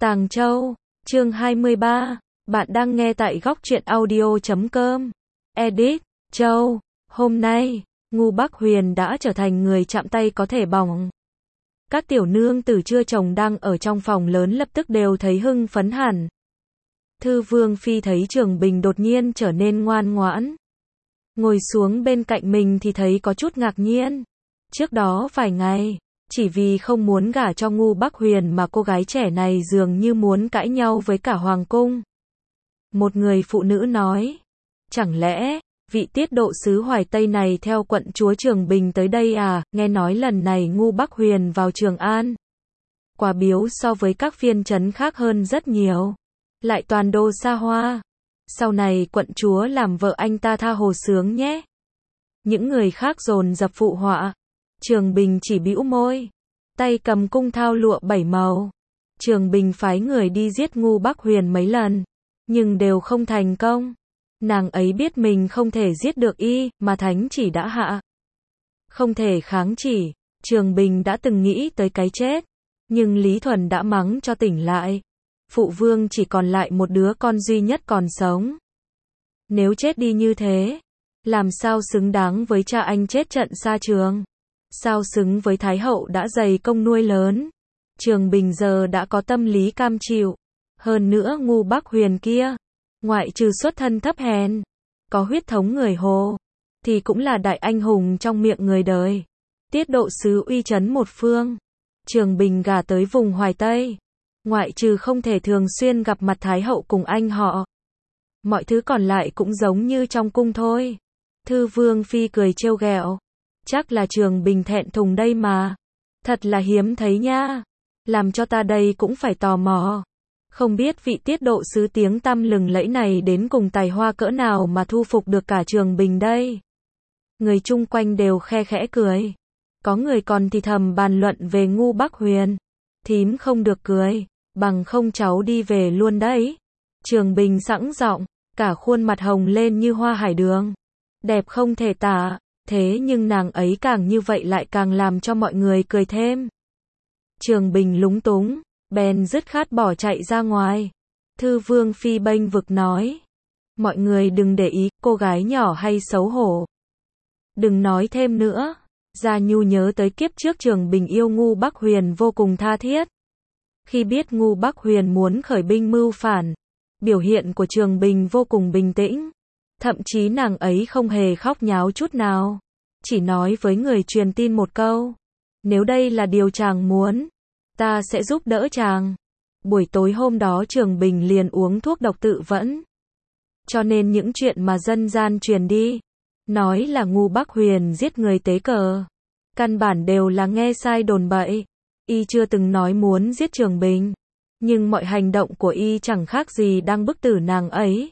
Tàng Châu, chương 23, bạn đang nghe tại góc truyện audio.com. Edit, Châu, hôm nay, Ngu Bắc Huyền đã trở thành người chạm tay có thể bỏng. Các tiểu nương tử chưa chồng đang ở trong phòng lớn lập tức đều thấy hưng phấn hẳn. Thư Vương Phi thấy Trường Bình đột nhiên trở nên ngoan ngoãn. Ngồi xuống bên cạnh mình thì thấy có chút ngạc nhiên. Trước đó vài ngày, chỉ vì không muốn gả cho Ngu Bắc Huyền mà cô gái trẻ này dường như muốn cãi nhau với cả Hoàng cung. Một người phụ nữ nói, chẳng lẽ, vị tiết độ sứ Hoài Tây này theo quận chúa Trường Bình tới đây à, nghe nói lần này Ngu Bắc Huyền vào Trường An. Quà biếu so với các phiên trấn khác hơn rất nhiều. Lại toàn đồ xa hoa. Sau này quận chúa làm vợ anh ta tha hồ sướng nhé. Những người khác dồn dập phụ họa. Trường Bình chỉ bĩu môi, tay cầm cung thao lụa 7 màu. Trường Bình phái người đi giết Ngu Bắc Huyền mấy lần, nhưng đều không thành công. Nàng ấy biết mình không thể giết được y, mà thánh chỉ đã hạ. Không thể kháng chỉ, Trường Bình đã từng nghĩ tới cái chết, nhưng Lý Thuần đã mắng cho tỉnh lại. Phụ vương chỉ còn lại một đứa con duy nhất còn sống. Nếu chết đi như thế, làm sao xứng đáng với cha anh chết trận xa trường? Sao xứng với Thái hậu đã dày công nuôi lớn? Trường Bình giờ đã có tâm lý cam chịu. Hơn nữa Ngu Bắc Huyền kia, ngoại trừ xuất thân thấp hèn, có huyết thống người Hồ, thì cũng là đại anh hùng trong miệng người đời. Tiết độ sứ uy chấn một phương. Trường Bình gả tới vùng Hoài Tây, ngoại trừ không thể thường xuyên gặp mặt Thái hậu cùng anh họ, mọi thứ còn lại cũng giống như trong cung thôi. Thư Vương Phi cười trêu ghẹo. Chắc là Trường Bình thẹn thùng đây mà. Thật là hiếm thấy nha. Làm cho ta đây cũng phải tò mò. Không biết vị tiết độ sứ tiếng tăm lừng lẫy này đến cùng tài hoa cỡ nào mà thu phục được cả Trường Bình đây. Người chung quanh đều khe khẽ cười. Có người còn thì thầm bàn luận về Ngu Bắc Huyền. Thím không được cười, bằng không cháu đi về luôn đấy. Trường Bình sẵn giọng, cả khuôn mặt hồng lên như hoa hải đường. Đẹp không thể tả. Thế nhưng nàng ấy càng như vậy lại càng làm cho mọi người cười thêm. Trường Bình lúng túng, bèn dứt khoát bỏ chạy ra ngoài. Thư Vương Phi bênh vực nói, mọi người đừng để ý, cô gái nhỏ hay xấu hổ. Đừng nói thêm nữa. Gia Nhu nhớ tới kiếp trước Trường Bình yêu Ngu Bắc Huyền vô cùng tha thiết. Khi biết Ngu Bắc Huyền muốn khởi binh mưu phản, biểu hiện của Trường Bình vô cùng bình tĩnh. Thậm chí nàng ấy không hề khóc nháo chút nào. Chỉ nói với người truyền tin một câu. Nếu đây là điều chàng muốn, ta sẽ giúp đỡ chàng. Buổi tối hôm đó Trường Bình liền uống thuốc độc tự vẫn. Cho nên những chuyện mà dân gian truyền đi, nói là Ngu Bắc Huyền giết người tế cờ, căn bản đều là nghe sai đồn bậy. Y chưa từng nói muốn giết Trường Bình, nhưng mọi hành động của y chẳng khác gì đang bức tử nàng ấy.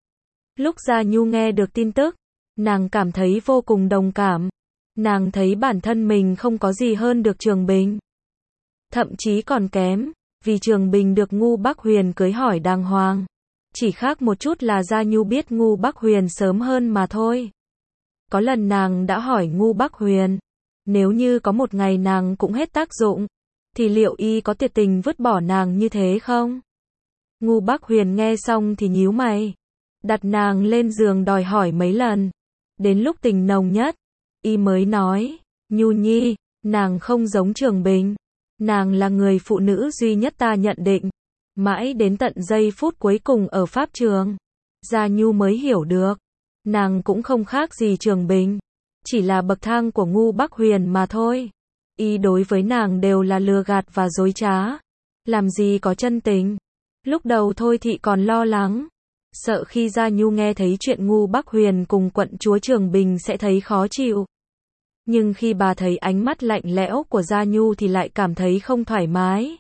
Lúc Gia Nhu nghe được tin tức, nàng cảm thấy vô cùng đồng cảm. Nàng thấy bản thân mình không có gì hơn được Trường Bình. Thậm chí còn kém, vì Trường Bình được Ngu Bắc Huyền cưới hỏi đàng hoàng. Chỉ khác một chút là Gia Nhu biết Ngu Bắc Huyền sớm hơn mà thôi. Có lần nàng đã hỏi Ngu Bắc Huyền, nếu như có một ngày nàng cũng hết tác dụng, thì liệu y có tuyệt tình vứt bỏ nàng như thế không? Ngu Bắc Huyền nghe xong thì nhíu mày. Đặt nàng lên giường đòi hỏi mấy lần. Đến lúc tình nồng nhất, y mới nói, Nhu Nhi, nàng không giống Trường Bình. Nàng là người phụ nữ duy nhất ta nhận định. Mãi đến tận giây phút cuối cùng ở pháp trường, Gia Nhu mới hiểu được. Nàng cũng không khác gì Trường Bình. Chỉ là bậc thang của Ngu Bắc Huyền mà thôi. Y đối với nàng đều là lừa gạt và dối trá. Làm gì có chân tình. Lúc đầu Thôi Thị còn lo lắng. Sợ khi Gia Nhu nghe thấy chuyện Ngu Bắc Huyền cùng quận chúa Trường Bình sẽ thấy khó chịu. Nhưng khi bà thấy ánh mắt lạnh lẽo của Gia Nhu thì lại cảm thấy không thoải mái.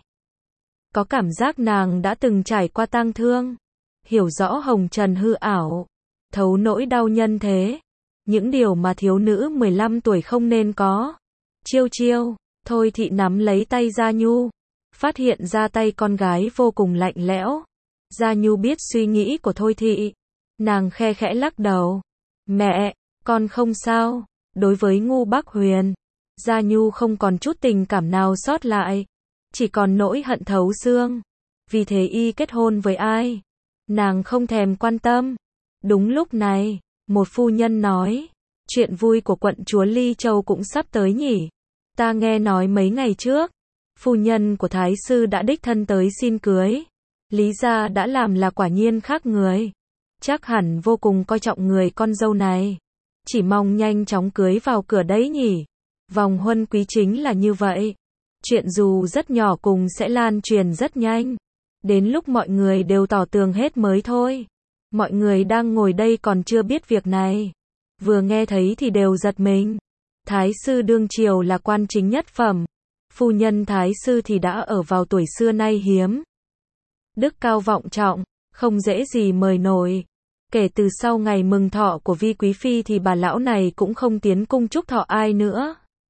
Có cảm giác nàng đã từng trải qua tang thương. Hiểu rõ hồng trần hư ảo. Thấu nỗi đau nhân thế. Những điều mà thiếu nữ 15 tuổi không nên có. Chiêu chiêu, Thôi Thị nắm lấy tay Gia Nhu. Phát hiện ra tay con gái vô cùng lạnh lẽo. Gia Nhu biết suy nghĩ của Thôi Thị. Nàng khe khẽ lắc đầu. Mẹ, con không sao. Đối với Ngu Bắc Huyền, Gia Nhu không còn chút tình cảm nào sót lại. Chỉ còn nỗi hận thấu xương. vì thế y kết hôn với ai? Nàng không thèm quan tâm. Đúng lúc này, một phu nhân nói, chuyện vui của quận chúa Ly Châu cũng sắp tới nhỉ. Ta nghe nói mấy ngày trước, phu nhân của Thái sư đã đích thân tới xin cưới. Lý gia đã làm là quả nhiên khác người. Chắc hẳn vô cùng coi trọng người con dâu này. Chỉ mong nhanh chóng cưới vào cửa đấy nhỉ. Vòng huân quý chính là như vậy. Chuyện dù rất nhỏ cùng sẽ lan truyền rất nhanh. Đến lúc mọi người đều tỏ tường hết mới thôi. Mọi người đang ngồi đây còn chưa biết việc này. Vừa nghe thấy thì đều giật mình. Thái sư đương triều là quan chính nhất phẩm. Phu nhân thái sư thì đã ở vào tuổi xưa nay hiếm. Đức cao vọng trọng, không dễ gì mời nổi. Kể từ sau ngày mừng thọ của Vi Quý Phi thì bà lão này cũng không tiến cung chúc thọ ai nữa.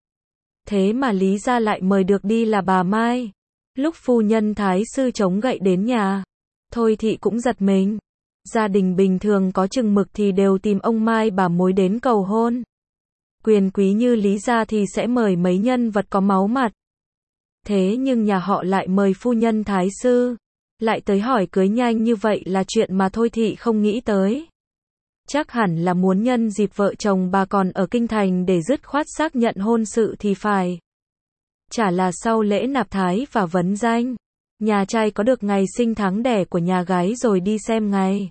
Thế mà Lý gia lại mời được đi là bà Mai. Lúc phu nhân thái sư chống gậy đến nhà, Thôi Thị cũng giật mình. Gia đình bình thường có chừng mực thì đều tìm ông Mai bà mối đến cầu hôn. Quyền quý như Lý gia thì sẽ mời mấy nhân vật có máu mặt. Thế nhưng nhà họ lại mời phu nhân thái sư. Lại tới hỏi cưới nhanh như vậy là chuyện mà Thôi Thị không nghĩ tới. Chắc hẳn là muốn nhân dịp vợ chồng bà còn ở kinh thành để dứt khoát xác nhận hôn sự thì phải. Chả là sau lễ nạp thái và vấn danh, nhà trai có được ngày sinh tháng đẻ của nhà gái rồi đi xem ngày.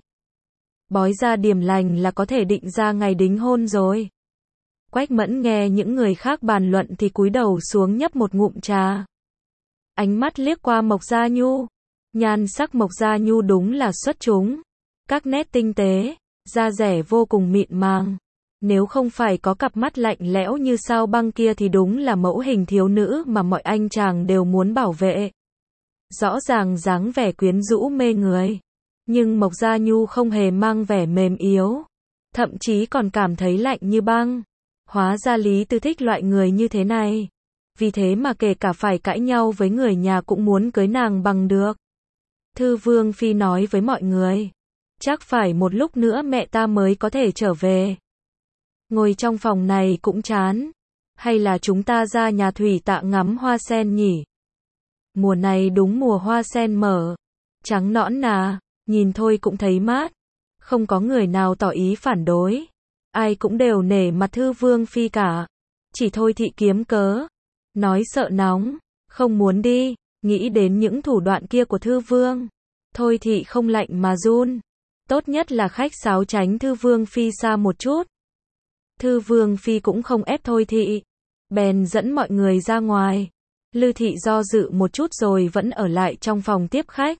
Bói ra điểm lành là có thể định ra ngày đính hôn rồi. Quách Mẫn nghe những người khác bàn luận thì cúi đầu xuống nhấp một ngụm trà. Ánh mắt liếc qua Mộc Gia Nhu. Nhan sắc Mộc Gia Nhu đúng là xuất chúng. Các nét tinh tế, da dẻ vô cùng mịn màng. Nếu không phải có cặp mắt lạnh lẽo như sao băng kia thì đúng là mẫu hình thiếu nữ mà mọi anh chàng đều muốn bảo vệ. Rõ ràng dáng vẻ quyến rũ mê người. Nhưng Mộc Gia Nhu không hề mang vẻ mềm yếu. Thậm chí còn cảm thấy lạnh như băng. Hóa ra Lý Tư thích loại người như thế này. Vì thế mà kể cả phải cãi nhau với người nhà cũng muốn cưới nàng bằng được. Thư Vương Phi nói với mọi người. Chắc phải một lúc nữa mẹ ta mới có thể trở về. Ngồi trong phòng này cũng chán. Hay là chúng ta ra nhà thủy tạ ngắm hoa sen nhỉ? Mùa này đúng mùa hoa sen mở. Trắng nõn nà, nhìn thôi cũng thấy mát. Không có người nào tỏ ý phản đối. Ai cũng đều nể mặt Thư Vương Phi cả. Chỉ Thôi Thị kiếm cớ. Nói sợ nóng, không muốn đi, nghĩ đến những thủ đoạn kia của Thư Vương. Thôi Thị không lạnh mà run. Tốt nhất là khách sáo tránh Thư Vương Phi xa một chút. Thư Vương Phi cũng không ép Thôi Thị. Bèn dẫn mọi người ra ngoài. Lư Thị do dự một chút rồi vẫn ở lại trong phòng tiếp khách.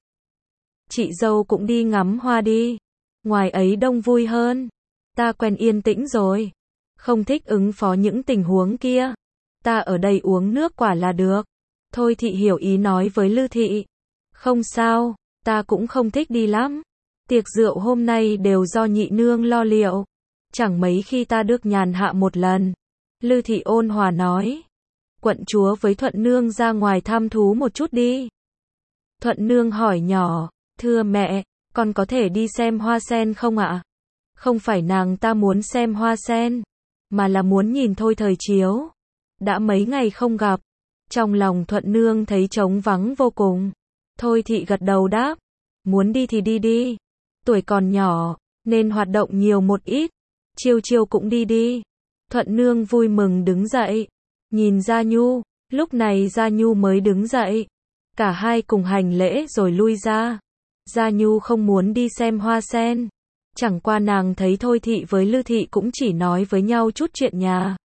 Chị dâu cũng đi ngắm hoa đi. Ngoài ấy đông vui hơn. Ta quen yên tĩnh rồi. Không thích ứng phó những tình huống kia. Ta ở đây uống nước quả là được. Thôi Thị hiểu ý nói với Lư Thị. Không sao, ta cũng không thích đi lắm. Tiệc rượu hôm nay đều do nhị nương lo liệu. Chẳng mấy khi ta được nhàn hạ một lần. Lư Thị ôn hòa nói. Quận chúa với Thuận nương ra ngoài thăm thú một chút đi. Thuận nương hỏi nhỏ. Thưa mẹ, con có thể đi xem hoa sen không ạ? Không phải nàng ta muốn xem hoa sen, mà là muốn nhìn thôi thời chiếu. Đã mấy ngày không gặp. Trong lòng Thuận nương thấy trống vắng vô cùng. Thôi Thị gật đầu đáp. Muốn đi thì đi đi. Tuổi còn nhỏ, nên hoạt động nhiều một ít. Chiêu chiêu cũng đi đi. Thuận nương vui mừng đứng dậy. Nhìn Gia Nhu, lúc này Gia Nhu mới đứng dậy. Cả hai cùng hành lễ rồi lui ra. Gia Nhu không muốn đi xem hoa sen. Chẳng qua nàng thấy Thôi Thị với Lư Thị cũng chỉ nói với nhau chút chuyện nhà.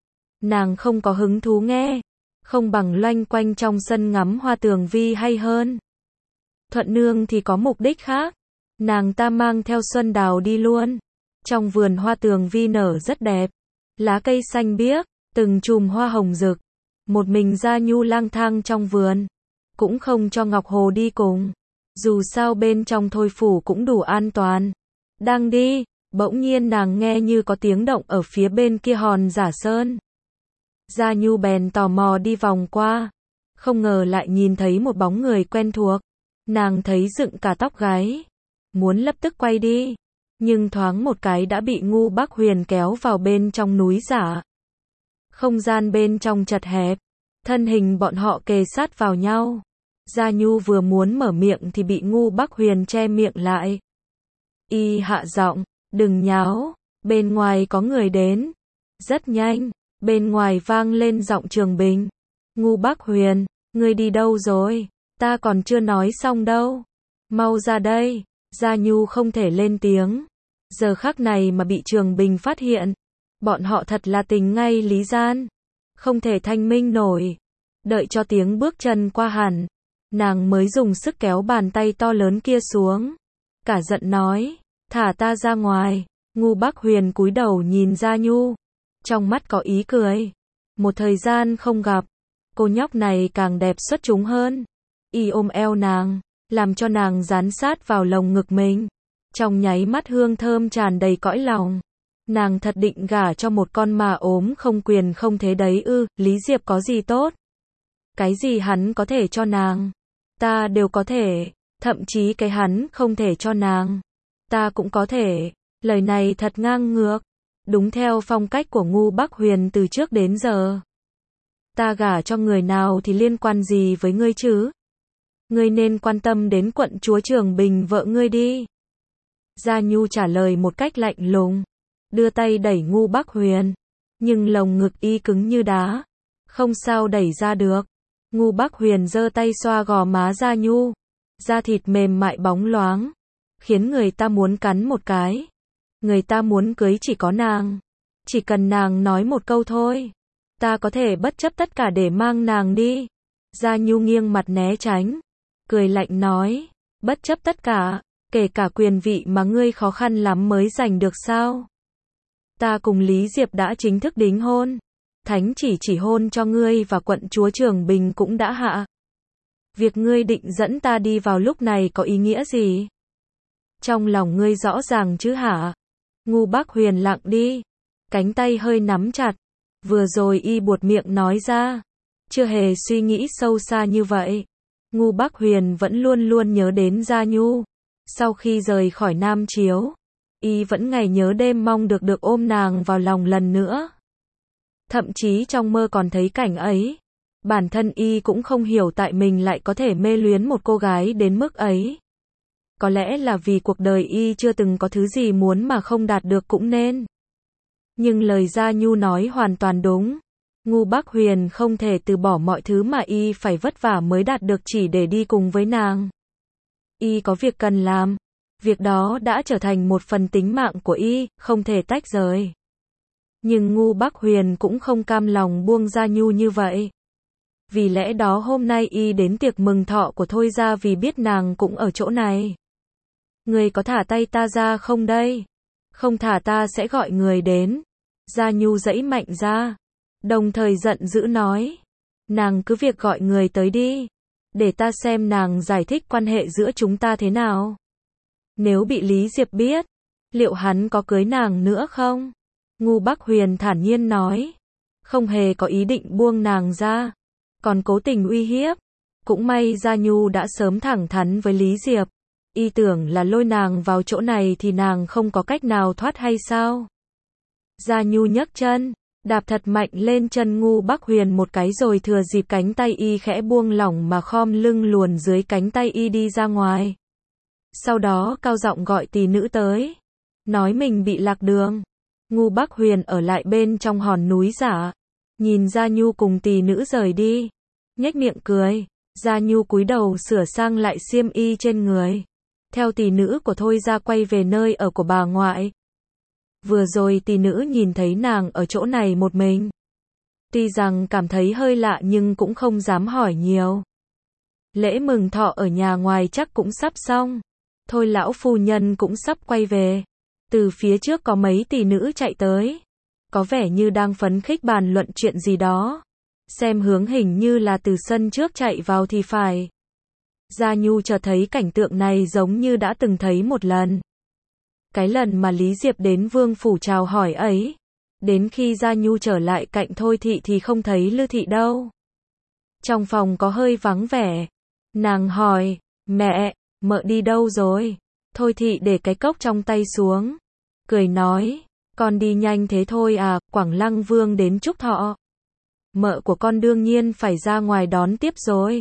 Nàng không có hứng thú nghe. Không bằng loanh quanh trong sân ngắm hoa tường vi hay hơn. Thuận nương thì có mục đích khác. Nàng ta mang theo Xuân Đào đi luôn. Trong vườn hoa tường vi nở rất đẹp. Lá cây xanh biếc, từng chùm hoa hồng rực. Một mình Gia Nhu lang thang trong vườn. Cũng không cho Ngọc Hồ đi cùng. Dù sao bên trong Thôi phủ cũng đủ an toàn. Đang đi, bỗng nhiên nàng nghe như có tiếng động ở phía bên kia hòn Giả Sơn. Gia Nhu bèn tò mò đi vòng qua. Không ngờ lại nhìn thấy một bóng người quen thuộc. Nàng thấy dựng cả tóc gáy. Muốn lập tức quay đi. Nhưng thoáng một cái đã bị Ngu Bắc Huyền kéo vào bên trong núi giả. Không gian bên trong chật hẹp. Thân hình bọn họ kề sát vào nhau. Gia Nhu vừa muốn mở miệng thì bị Ngu Bắc Huyền che miệng lại. Y hạ giọng, đừng nháo, bên ngoài có người đến. Rất nhanh, bên ngoài vang lên giọng Trường Bình. Ngu Bắc Huyền, ngươi đi đâu rồi? Ta còn chưa nói xong đâu. Mau ra đây. Gia Nhu không thể lên tiếng. Giờ khắc này mà bị Trường Bình phát hiện. Bọn họ thật là tình ngay lý gian. Không thể thanh minh nổi. Đợi cho tiếng bước chân qua hẳn, nàng mới dùng sức kéo bàn tay to lớn kia xuống. Cả giận nói, thả ta ra ngoài. Ngu Bắc Huyền cúi đầu nhìn Gia Nhu. Trong mắt có ý cười. Một thời gian không gặp, cô nhóc này càng đẹp xuất chúng hơn. Y ôm eo nàng, làm cho nàng dán sát vào lồng ngực mình. Trong nháy mắt hương thơm tràn đầy cõi lòng. Nàng thật định gả cho một con mà ốm không quyền không thế đấy ư? Lý Diệp có gì tốt? Cái gì hắn có thể cho nàng, ta đều có thể. Thậm chí cái hắn không thể cho nàng, ta cũng có thể. Lời này thật ngang ngược. Đúng theo phong cách của Ngu Bắc Huyền từ trước đến giờ. Ta gả cho người nào thì liên quan gì với ngươi chứ? Ngươi nên quan tâm đến quận chúa Trường Bình vợ ngươi đi. Gia Nhu trả lời một cách lạnh lùng, đưa tay đẩy Ngu Bắc Huyền, nhưng lồng ngực y cứng như đá, không sao đẩy ra được. Ngu Bắc Huyền giơ tay xoa gò má Gia Nhu, da thịt mềm mại bóng loáng, khiến người ta muốn cắn một cái. Người ta muốn cưới chỉ có nàng, chỉ cần nàng nói một câu thôi, ta có thể bất chấp tất cả để mang nàng đi. Gia Nhu nghiêng mặt né tránh, cười lạnh nói, bất chấp tất cả, kể cả quyền vị mà ngươi khó khăn lắm mới giành được sao? Ta cùng Lý Diệp đã chính thức đính hôn. Thánh chỉ hôn cho ngươi và quận chúa Trường Bình cũng đã hạ. Việc ngươi định dẫn ta đi vào lúc này có ý nghĩa gì? Trong lòng ngươi rõ ràng chứ hả? Ngu Bắc Huyền lặng đi, cánh tay hơi nắm chặt. Vừa rồi y buột miệng nói ra, chưa hề suy nghĩ sâu xa như vậy. Ngu Bắc Huyền vẫn luôn luôn nhớ đến Gia Nhu. Sau khi rời khỏi Nam Chiếu, y vẫn ngày nhớ đêm mong được ôm nàng vào lòng lần nữa. Thậm chí trong mơ còn thấy cảnh ấy. Bản thân y cũng không hiểu tại mình lại có thể mê luyến một cô gái đến mức ấy. Có lẽ là vì cuộc đời y chưa từng có thứ gì muốn mà không đạt được cũng nên. Nhưng lời Gia Nhu nói hoàn toàn đúng. Ngu Bắc Huyền không thể từ bỏ mọi thứ mà y phải vất vả mới đạt được chỉ để đi cùng với nàng. Y có việc cần làm. Việc đó đã trở thành một phần tính mạng của y, không thể tách rời. Nhưng Ngu Bắc Huyền cũng không cam lòng buông Gia Nhu như vậy. Vì lẽ đó hôm nay y đến tiệc mừng thọ của Thôi Gia vì biết nàng cũng ở chỗ này. Người có thả tay ta ra không đây? Không thả ta sẽ gọi người đến. Gia Nhu giãy mạnh ra, đồng thời giận dữ nói. Nàng cứ việc gọi người tới đi. Để ta xem nàng giải thích quan hệ giữa chúng ta thế nào. Nếu bị Lý Diệp biết, liệu hắn có cưới nàng nữa không? Ngu Bắc Huyền thản nhiên nói. Không hề có ý định buông nàng ra, còn cố tình uy hiếp. Cũng may Gia Nhu đã sớm thẳng thắn với Lý Diệp. Y tưởng là lôi nàng vào chỗ này thì nàng không có cách nào thoát hay sao? Gia Nhu nhấc chân, đạp thật mạnh lên chân Ngu Bắc Huyền một cái rồi thừa dịp cánh tay y khẽ buông lỏng mà khom lưng luồn dưới cánh tay y đi ra ngoài. Sau đó cao giọng gọi tỷ nữ tới, nói mình bị lạc đường. Ngu Bắc Huyền ở lại bên trong hòn núi giả, nhìn Gia Nhu cùng tỷ nữ rời đi, nhếch miệng cười. Gia Nhu cúi đầu sửa sang lại xiêm y trên người, theo tỷ nữ của Thôi Gia quay về nơi ở của bà ngoại. Vừa rồi tỷ nữ nhìn thấy nàng ở chỗ này một mình, tuy rằng cảm thấy hơi lạ nhưng cũng không dám hỏi nhiều. Lễ mừng thọ ở nhà ngoài chắc cũng sắp xong, Thôi lão phu nhân cũng sắp quay về. Từ phía trước có mấy tỷ nữ chạy tới, có vẻ như đang phấn khích bàn luận chuyện gì đó. Xem hướng hình như là từ sân trước chạy vào thì phải. Gia Nhu chợt thấy cảnh tượng này giống như đã từng thấy một lần. Cái lần mà Lý Diệp đến Vương phủ chào hỏi ấy. Đến khi Gia Nhu trở lại cạnh Thôi thị thì không thấy Lư thị đâu. Trong phòng có hơi vắng vẻ. Nàng hỏi, mẹ, mợ đi đâu rồi? Thôi thị để cái cốc trong tay xuống, cười nói, con đi nhanh thế thôi à? Quảng Lăng Vương đến chúc thọ. Mợ của con đương nhiên phải ra ngoài đón tiếp rồi.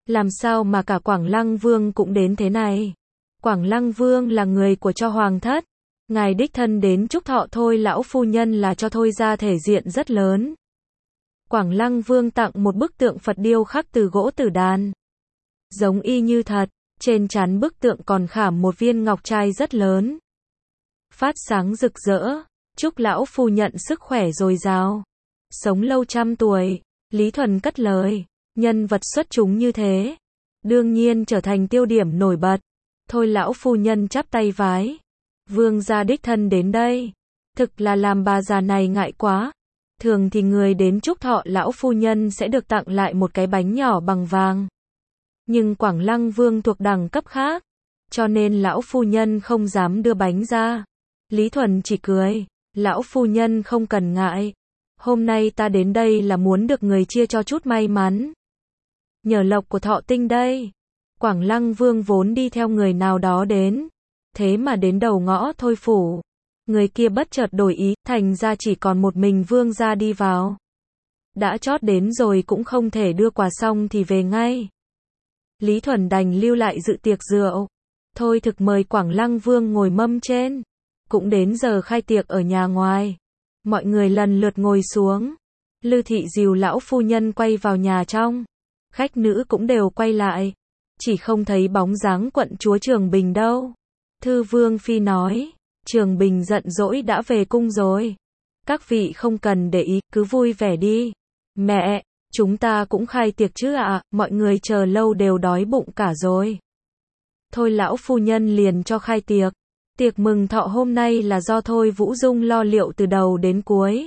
Làm sao mà cả Quảng Lăng Vương cũng đến thế này? Quảng Lăng Vương là người của cho hoàng thất. Ngài đích thân đến chúc thọ thôi lão phu nhân là cho thôi ra thể diện rất lớn. Quảng Lăng Vương tặng một bức tượng Phật điêu khắc từ gỗ tử đàn. Giống y như thật, trên trán bức tượng còn khảm một viên ngọc trai rất lớn. Phát sáng rực rỡ, chúc lão phu nhận sức khỏe dồi dào. Sống lâu trăm tuổi, Lý Thuần cất lời, nhân vật xuất chúng như thế. Đương nhiên trở thành tiêu điểm nổi bật. Thôi lão phu nhân chắp tay vái. Vương gia đích thân đến đây. Thực là làm bà già này ngại quá. Thường thì người đến chúc thọ lão phu nhân sẽ được tặng lại một cái bánh nhỏ bằng vàng. Nhưng Quảng Lăng Vương thuộc đẳng cấp khác. Cho nên lão phu nhân không dám đưa bánh ra. Lý Thuần chỉ cười. Lão phu nhân không cần ngại. Hôm nay ta đến đây là muốn được người chia cho chút may mắn. Nhờ lộc của thọ tinh đây. Quảng Lăng Vương vốn đi theo người nào đó đến. Thế mà đến đầu ngõ Thôi phủ. Người kia bất chợt đổi ý, thành ra chỉ còn một mình Vương gia đi vào. Đã chót đến rồi cũng không thể đưa quà xong thì về ngay. Lý Thuần đành lưu lại dự tiệc rượu. Thôi thực mời Quảng Lăng Vương ngồi mâm trên. Cũng đến giờ khai tiệc ở nhà ngoài. Mọi người lần lượt ngồi xuống. Lư thị dìu lão phu nhân quay vào nhà trong. Khách nữ cũng đều quay lại. Chỉ không thấy bóng dáng quận chúa Trường Bình đâu. Thư Vương Phi nói, Trường Bình giận dỗi đã về cung rồi. Các vị không cần để ý, cứ vui vẻ đi. Mẹ, chúng ta cũng khai tiệc chứ ạ, mọi người chờ lâu đều đói bụng cả rồi. Thôi lão phu nhân liền cho khai tiệc. Tiệc mừng thọ hôm nay là do Thôi Vũ Dung lo liệu từ đầu đến cuối.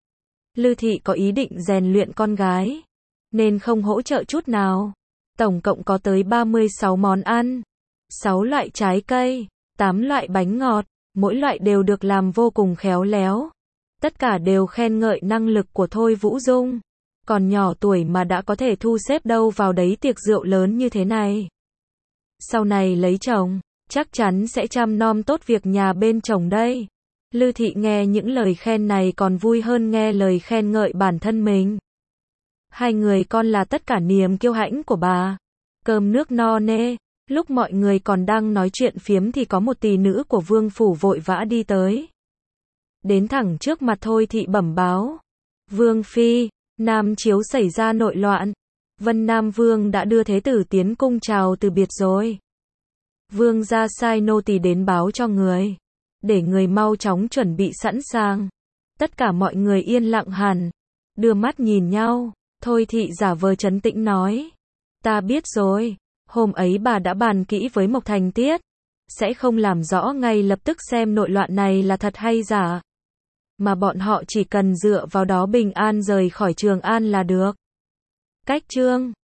Lư thị có ý định rèn luyện con gái, nên không hỗ trợ chút nào. Tổng cộng có tới 36 món ăn, 6 loại trái cây, 8 loại bánh ngọt, mỗi loại đều được làm vô cùng khéo léo. Tất cả đều khen ngợi năng lực của Thôi Vũ Dung. Còn nhỏ tuổi mà đã có thể thu xếp đâu vào đấy tiệc rượu lớn như thế này. Sau này lấy chồng, chắc chắn sẽ chăm nom tốt việc nhà bên chồng đây. Lư thị nghe những lời khen này còn vui hơn nghe lời khen ngợi bản thân mình. Hai người con là tất cả niềm kiêu hãnh của bà. Cơm nước no nê. Lúc mọi người còn đang nói chuyện phiếm thì có một tỳ nữ của vương phủ vội vã đi tới. Đến thẳng trước mặt Thôi thị bẩm báo. Vương Phi, Nam Chiếu xảy ra nội loạn. Vân Nam Vương đã đưa thế tử tiến cung chào từ biệt rồi. Vương gia sai nô tỳ đến báo cho người. Để người mau chóng chuẩn bị sẵn sàng. Tất cả mọi người yên lặng hẳn. Đưa mắt nhìn nhau. Thôi thị giả vờ trấn tĩnh nói. Ta biết rồi. Hôm ấy bà đã bàn kỹ với Mộc Thành Tiết. Sẽ không làm rõ ngay lập tức xem nội loạn này là thật hay giả. Mà bọn họ chỉ cần dựa vào đó bình an rời khỏi Trường An là được. Cách chương